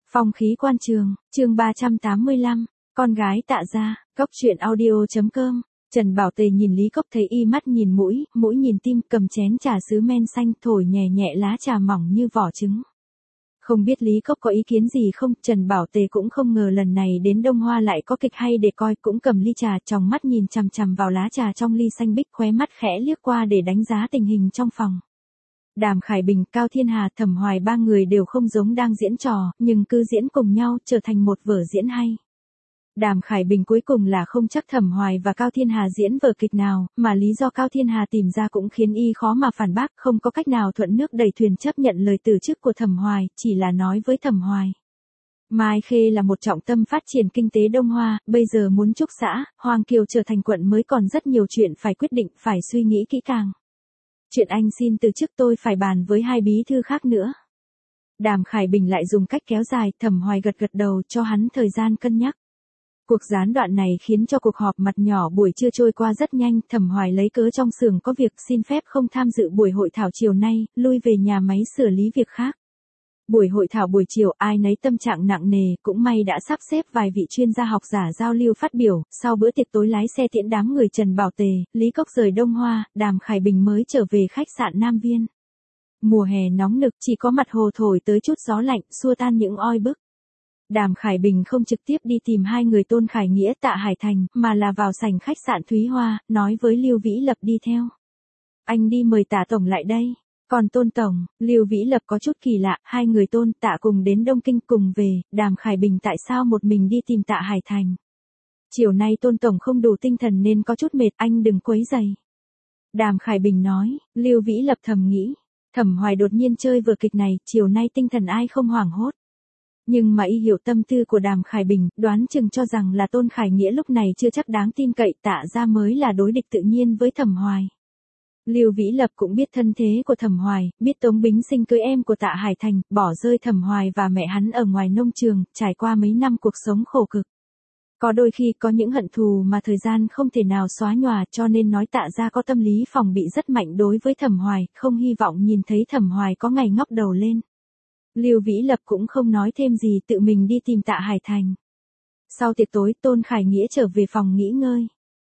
Phong khí quan trường, chương 385, con gái Tạ Gia, Cốc truyện audio.com. Trần Bảo Tề nhìn Lý Cốc thấy y mắt nhìn mũi, mũi nhìn tim, cầm chén trà sứ men xanh thổi nhẹ nhẹ lá trà mỏng như vỏ trứng. Không biết Lý Cốc có ý kiến gì không, Trần Bảo Tề cũng không ngờ lần này đến Đông Hoa lại có kịch hay để coi, cũng cầm ly trà, tròng mắt nhìn chằm chằm vào lá trà trong ly xanh bích, khóe mắt khẽ liếc qua để đánh giá tình hình trong phòng. Đàm Khải Bình, Cao Thiên Hà, Thẩm Hoài ba người đều không giống đang diễn trò, nhưng cứ diễn cùng nhau trở thành một vở diễn hay. Đàm Khải Bình cuối cùng là không chắc Thẩm Hoài và Cao Thiên Hà diễn vở kịch nào, mà lý do Cao Thiên Hà tìm ra cũng khiến y khó mà phản bác, không có cách nào thuận nước đẩy thuyền chấp nhận lời từ chức của Thẩm Hoài, chỉ là nói với Thẩm Hoài. Mai Khê là một trọng tâm phát triển kinh tế Đông Hoa, bây giờ muốn trúc xã, Hoàng Kiều trở thành quận mới còn rất nhiều chuyện phải quyết định, phải suy nghĩ kỹ càng. Chuyện anh xin từ chức tôi phải bàn với hai bí thư khác nữa. Đàm Khải Bình lại dùng cách kéo dài, Thẩm Hoài gật gật đầu cho hắn thời gian cân nhắc. Cuộc gián đoạn này khiến cho cuộc họp mặt nhỏ buổi trưa trôi qua rất nhanh, Thẩm Hoài lấy cớ trong xưởng có việc xin phép không tham dự buổi hội thảo chiều nay, lui về nhà máy xử lý việc khác. Buổi hội thảo buổi chiều ai nấy tâm trạng nặng nề, cũng may đã sắp xếp vài vị chuyên gia học giả giao lưu phát biểu, sau bữa tiệc tối lái xe tiễn đám người Trần Bảo Tề, Lý Cốc rời Đông Hoa, Đàm Khải Bình mới trở về khách sạn Nam Viên. Mùa hè nóng nực, chỉ có mặt hồ thổi tới chút gió lạnh, xua tan những oi bức. Đàm Khải Bình không trực tiếp đi tìm hai người Tôn Khải Nghĩa, Tạ Hải Thành, mà là vào sảnh khách sạn Thúy Hoa, nói với Lưu Vĩ Lập đi theo. Anh đi mời Tạ Tổng lại đây. Còn Tôn Tổng, Lưu Vĩ Lập có chút kỳ lạ, hai người Tôn Tạ cùng đến Đông Kinh cùng về, Đàm Khải Bình tại sao một mình đi tìm Tạ Hải Thành. Chiều nay Tôn Tổng không đủ tinh thần nên có chút mệt, anh đừng quấy rầy. Đàm Khải Bình nói, Lưu Vĩ Lập thầm nghĩ, Thẩm Hoài đột nhiên chơi vở kịch này, chiều nay tinh thần ai không hoảng hốt. Nhưng mà y hiểu tâm tư của Đàm Khải Bình, đoán chừng cho rằng là Tôn Khải Nghĩa lúc này chưa chắc đáng tin cậy, Tạ Gia mới là đối địch tự nhiên với Thẩm Hoài. Lưu Vĩ Lập cũng biết thân thế của Thẩm Hoài, biết Tống Bính Sinh cưới em của Tạ Hải Thành, bỏ rơi Thẩm Hoài và mẹ hắn ở ngoài nông trường, trải qua mấy năm cuộc sống khổ cực. Có đôi khi có những hận thù mà thời gian không thể nào xóa nhòa, cho nên nói Tạ Gia có tâm lý phòng bị rất mạnh đối với Thẩm Hoài, không hy vọng nhìn thấy Thẩm Hoài có ngày ngóc đầu lên. Lưu Vĩ Lập cũng không nói thêm gì, tự mình đi tìm Tạ Hải Thành. Sau tiệc tối, Tôn Khải Nghĩa trở về phòng nghỉ ngơi.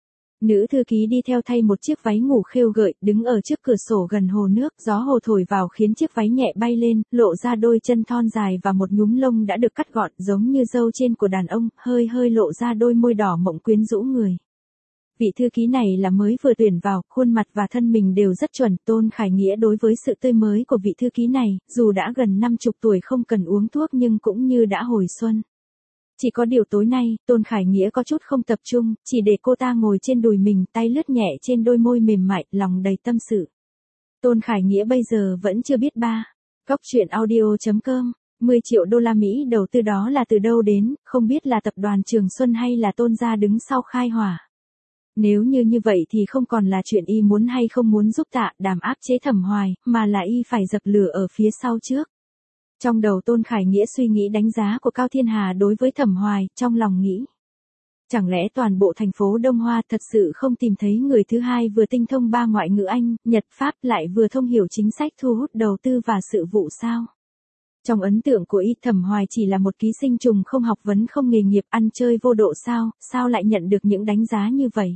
Nữ thư ký đi theo thay một chiếc váy ngủ khêu gợi, đứng ở trước cửa sổ gần hồ nước, gió hồ thổi vào khiến chiếc váy nhẹ bay lên, lộ ra đôi chân thon dài và một nhúm lông đã được cắt gọn giống như râu trên của đàn ông, hơi hơi lộ ra đôi môi đỏ mọng quyến rũ người. Vị thư ký này là mới vừa tuyển vào, khuôn mặt và thân mình đều rất chuẩn, Tôn Khải Nghĩa đối với sự tươi mới của vị thư ký này, dù đã gần 50 tuổi không cần uống thuốc nhưng cũng như đã hồi xuân. Chỉ có điều tối nay, Tôn Khải Nghĩa có chút không tập trung, chỉ để cô ta ngồi trên đùi mình, tay lướt nhẹ trên đôi môi mềm mại, lòng đầy tâm sự. Tôn Khải Nghĩa bây giờ vẫn chưa biết ba. Cốc truyện audio.com, 10 triệu đô la Mỹ đầu tư đó là từ đâu đến, không biết là tập đoàn Trường Xuân hay là Tôn gia đứng sau khai hỏa. Nếu như vậy thì không còn là chuyện y muốn hay không muốn giúp Tạ Đàm áp chế Thẩm Hoài, mà là y phải dập lửa ở phía sau trước. Trong đầu Tôn Khải Nghĩa suy nghĩ đánh giá của Cao Thiên Hà đối với Thẩm Hoài, trong lòng nghĩ. Chẳng lẽ toàn bộ thành phố Đông Hoa thật sự không tìm thấy người thứ hai vừa tinh thông 3 ngoại ngữ Anh, Nhật, Pháp lại vừa thông hiểu chính sách thu hút đầu tư và sự vụ sao? Trong ấn tượng của y, Thẩm Hoài chỉ là một ký sinh trùng không học vấn không nghề nghiệp, ăn chơi vô độ sao lại nhận được những đánh giá như vậy?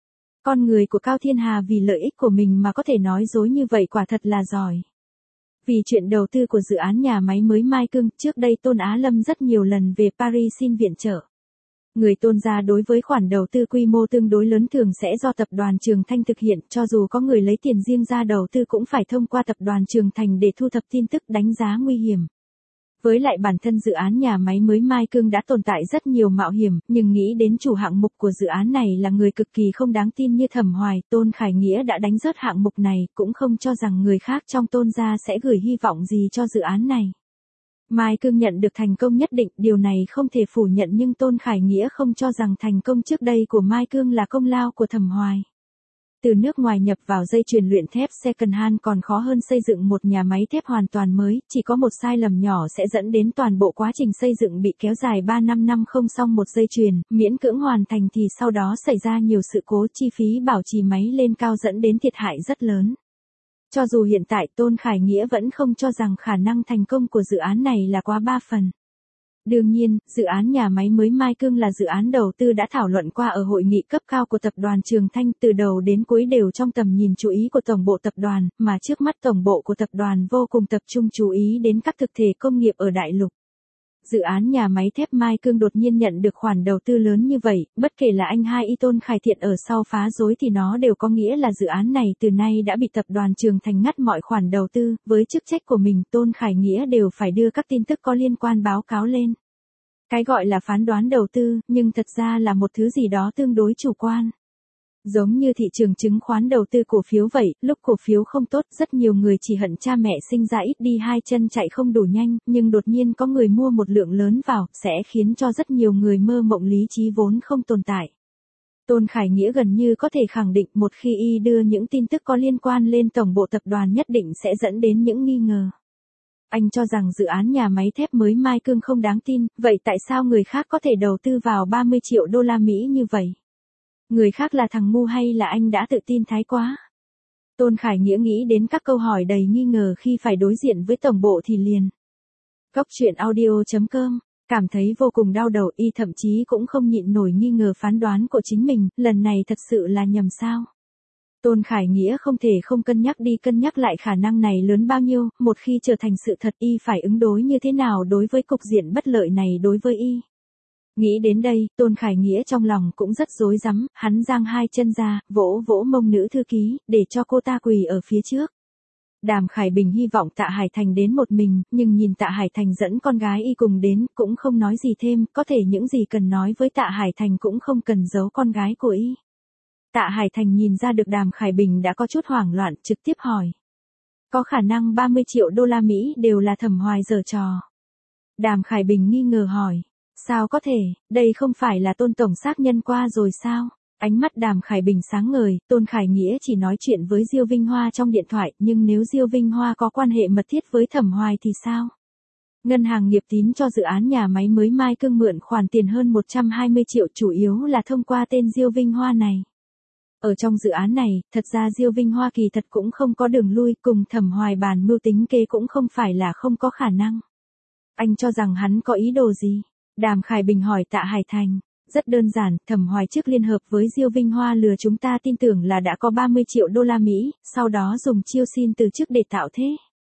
Con người của Cao Thiên Hà vì lợi ích của mình mà có thể nói dối như vậy quả thật là giỏi. Vì chuyện đầu tư của dự án nhà máy mới Mai Cương, trước đây Tôn Á Lâm rất nhiều lần về Paris xin viện trợ. Người Tôn gia đối với khoản đầu tư quy mô tương đối lớn thường sẽ do tập đoàn Trường Thanh thực hiện, cho dù có người lấy tiền riêng ra đầu tư cũng phải thông qua tập đoàn Trường Thành để thu thập tin tức đánh giá nguy hiểm. Với lại bản thân dự án nhà máy mới Mai Cương đã tồn tại rất nhiều mạo hiểm, nhưng nghĩ đến chủ hạng mục của dự án này là người cực kỳ không đáng tin như Thẩm Hoài, Tôn Khải Nghĩa đã đánh rớt hạng mục này, cũng không cho rằng người khác trong Tôn gia sẽ gửi hy vọng gì cho dự án này. Mai Cương nhận được thành công nhất định, điều này không thể phủ nhận, nhưng Tôn Khải Nghĩa không cho rằng thành công trước đây của Mai Cương là công lao của Thẩm Hoài. Từ nước ngoài nhập vào dây chuyền luyện thép second hand còn khó hơn xây dựng một nhà máy thép hoàn toàn mới, chỉ có một sai lầm nhỏ sẽ dẫn đến toàn bộ quá trình xây dựng bị kéo dài 3-5 năm không xong một dây chuyền, miễn cưỡng hoàn thành thì sau đó xảy ra nhiều sự cố, chi phí bảo trì máy lên cao dẫn đến thiệt hại rất lớn. Cho dù hiện tại Tôn Khải Nghĩa vẫn không cho rằng khả năng thành công của dự án này là quá 3 phần. Đương nhiên, dự án nhà máy mới Mai Cương là dự án đầu tư đã thảo luận qua ở hội nghị cấp cao của tập đoàn Trường Thanh, từ đầu đến cuối đều trong tầm nhìn chú ý của tổng bộ tập đoàn, mà trước mắt tổng bộ của tập đoàn vô cùng tập trung chú ý đến các thực thể công nghiệp ở đại lục. Dự án nhà máy thép Mai Cương đột nhiên nhận được khoản đầu tư lớn như vậy, bất kể là anh hai Y Tôn Khải Thiện ở sau phá rối thì nó đều có nghĩa là dự án này từ nay đã bị tập đoàn Trường Thành ngắt mọi khoản đầu tư, với chức trách của mình Tôn Khải Nghĩa đều phải đưa các tin tức có liên quan báo cáo lên. Cái gọi là phán đoán đầu tư, nhưng thật ra là một thứ gì đó tương đối chủ quan. Giống như thị trường chứng khoán đầu tư cổ phiếu vậy, lúc cổ phiếu không tốt, rất nhiều người chỉ hận cha mẹ sinh ra ít đi hai chân chạy không đủ nhanh, nhưng đột nhiên có người mua một lượng lớn vào, sẽ khiến cho rất nhiều người mơ mộng lý trí vốn không tồn tại. Tôn Khải Nghĩa gần như có thể khẳng định một khi y đưa những tin tức có liên quan lên tổng bộ tập đoàn nhất định sẽ dẫn đến những nghi ngờ. Anh cho rằng dự án nhà máy thép mới Mai Cương không đáng tin, vậy tại sao người khác có thể đầu tư vào 30 triệu đô la Mỹ như vậy? Người khác là thằng ngu hay là anh đã tự tin thái quá? Tôn Khải Nghĩa nghĩ đến các câu hỏi đầy nghi ngờ khi phải đối diện với tổng bộ thì liền. Góc truyện audio.com, cảm thấy vô cùng đau đầu, y thậm chí cũng không nhịn nổi nghi ngờ phán đoán của chính mình, lần này thật sự là nhầm sao? Tôn Khải Nghĩa không thể không cân nhắc đi cân nhắc lại khả năng này lớn bao nhiêu, một khi trở thành sự thật y phải ứng đối như thế nào đối với cục diện bất lợi này đối với y. Nghĩ đến đây, Tôn Khải Nghĩa trong lòng cũng rất rối rắm, hắn giang hai chân ra, vỗ vỗ mông nữ thư ký, để cho cô ta quỳ ở phía trước. Đàm Khải Bình hy vọng Tạ Hải Thành đến một mình, nhưng nhìn Tạ Hải Thành dẫn con gái y cùng đến, cũng không nói gì thêm, có thể những gì cần nói với Tạ Hải Thành cũng không cần giấu con gái của y. Tạ Hải Thành nhìn ra được Đàm Khải Bình đã có chút hoảng loạn, trực tiếp hỏi. Có khả năng 30 triệu đô la Mỹ đều là Thẩm Hoài giở trò. Đàm Khải Bình nghi ngờ hỏi. Sao có thể, đây không phải là Tôn tổng xác nhân qua rồi sao? Ánh mắt Đàm Khải Bình sáng ngời, Tôn Khải Nghĩa chỉ nói chuyện với Diêu Vinh Hoa trong điện thoại, nhưng nếu Diêu Vinh Hoa có quan hệ mật thiết với Thẩm Hoài thì sao? Ngân hàng Nghiệp Tín cho dự án nhà máy mới Mai Cương mượn khoản tiền hơn 120 triệu chủ yếu là thông qua tên Diêu Vinh Hoa này. Ở trong dự án này, thật ra Diêu Vinh Hoa kỳ thật cũng không có đường lui, cùng Thẩm Hoài bàn mưu tính kế cũng không phải là không có khả năng. Anh cho rằng hắn có ý đồ gì? Đàm Khải Bình hỏi Tạ Hải Thành. Rất đơn giản, Thẩm Hoài trước liên hợp với Diêu Vinh Hoa lừa chúng ta tin tưởng là đã có 30 triệu đô la Mỹ, sau đó dùng chiêu xin từ chức để tạo thế.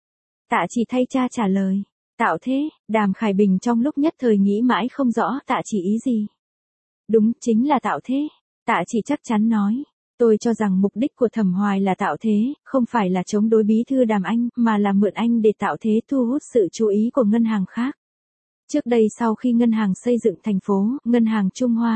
Tạ Chỉ thay cha trả lời. Tạo thế, Đàm Khải Bình trong lúc nhất thời nghĩ mãi không rõ Tạ Chỉ ý gì. Đúng, chính là tạo thế. Tạ Chỉ chắc chắn nói. Tôi cho rằng mục đích của Thẩm Hoài là tạo thế, không phải là chống đối bí thư Đàm Anh, mà là mượn anh để tạo thế thu hút sự chú ý của ngân hàng khác. Trước đây sau khi Ngân hàng Xây dựng thành phố, Ngân hàng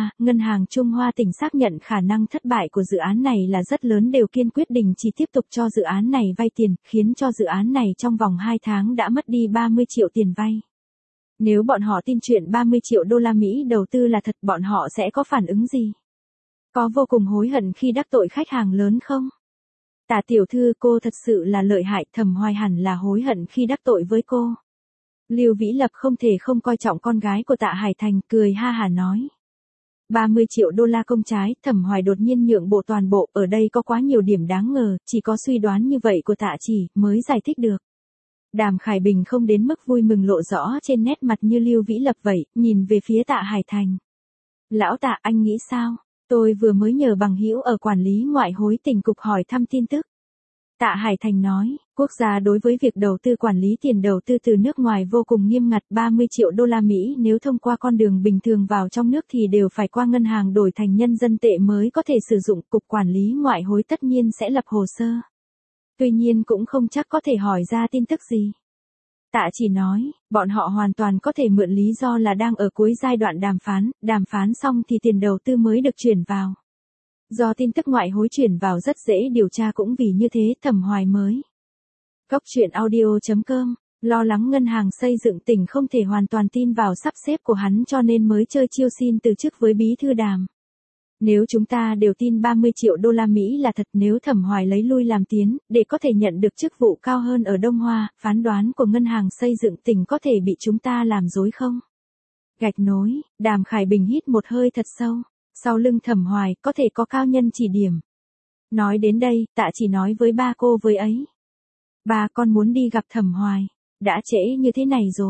Trung Hoa tỉnh xác nhận khả năng thất bại của dự án này là rất lớn đều kiên quyết đình chỉ tiếp tục cho dự án này vay tiền, khiến cho dự án này trong vòng 2 tháng đã mất đi 30 triệu tiền vay. Nếu bọn họ tin chuyện 30 triệu đô la Mỹ đầu tư là thật, bọn họ sẽ có phản ứng gì? Có vô cùng hối hận khi đắc tội khách hàng lớn không? Tạ tiểu thư, cô thật sự là lợi hại, Thẩm Hoài hẳn là hối hận khi đắc tội với cô. Lưu Vĩ Lập không thể không coi trọng con gái của Tạ Hải Thành, cười ha hả nói. 30 triệu đô la công trái, Thẩm Hoài đột nhiên nhượng bộ toàn bộ, ở đây có quá nhiều điểm đáng ngờ, chỉ có suy đoán như vậy của Tạ Chỉ mới giải thích được. Đàm Khải Bình không đến mức vui mừng lộ rõ trên nét mặt như Lưu Vĩ Lập vậy, nhìn về phía Tạ Hải Thành. Lão Tạ, anh nghĩ sao? Tôi vừa mới nhờ bằng hữu ở quản lý ngoại hối tỉnh cục hỏi thăm tin tức. Tạ Hải Thành nói, quốc gia đối với việc đầu tư quản lý tiền đầu tư từ nước ngoài vô cùng nghiêm ngặt, 30 triệu đô la Mỹ nếu thông qua con đường bình thường vào trong nước thì đều phải qua ngân hàng đổi thành nhân dân tệ mới có thể sử dụng, cục quản lý ngoại hối tất nhiên sẽ lập hồ sơ. Tuy nhiên cũng không chắc có thể hỏi ra tin tức gì. Tạ Chỉ nói, bọn họ hoàn toàn có thể mượn lý do là đang ở cuối giai đoạn đàm phán xong thì tiền đầu tư mới được chuyển vào. Do tin tức ngoại hối chuyển vào rất dễ điều tra cũng vì như thế Thẩm Hoài mới. Góc truyện audio.com, lo lắng ngân hàng xây dựng tỉnh không thể hoàn toàn tin vào sắp xếp của hắn cho nên mới chơi chiêu xin từ chức với bí thư Đàm. Nếu chúng ta đều tin 30 triệu đô la Mỹ là thật, nếu Thẩm Hoài lấy lui làm tiến, để có thể nhận được chức vụ cao hơn ở Đông Hoa, phán đoán của ngân hàng xây dựng tỉnh có thể bị chúng ta làm dối không? Gạch nối, Đàm Khải Bình hít một hơi thật sâu. Sau lưng Thẩm Hoài có thể có cao nhân chỉ điểm. Nói đến đây, Tạ Chỉ nói với ba cô với ấy. Ba, con muốn đi gặp Thẩm Hoài. Đã trễ như thế này rồi.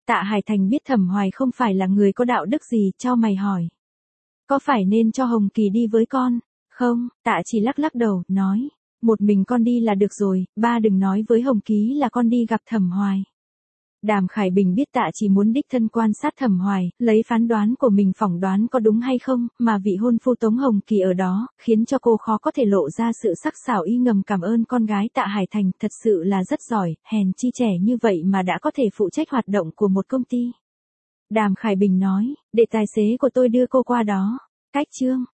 Tạ Hải Thành biết Thẩm Hoài không phải là người có đạo đức gì, chau mày hỏi. Có phải nên cho Hồng Kỳ đi với con? Không, Tạ chỉ lắc lắc đầu, nói. Một mình con đi là được rồi, ba đừng nói với Hồng Ký là con đi gặp Thẩm Hoài. Đàm Khải Bình biết Tạ chỉ muốn đích thân quan sát Thẩm Hoài, lấy phán đoán của mình phỏng đoán có đúng hay không, mà vị hôn phu Tống Hồng Kỳ ở đó, khiến cho cô khó có thể lộ ra sự sắc sảo y ngầm cảm ơn con gái Tạ Hải Thành, thật sự là rất giỏi, hèn chi trẻ như vậy mà đã có thể phụ trách hoạt động của một công ty. Đàm Khải Bình nói, để tài xế của tôi đưa cô qua đó. Cách chương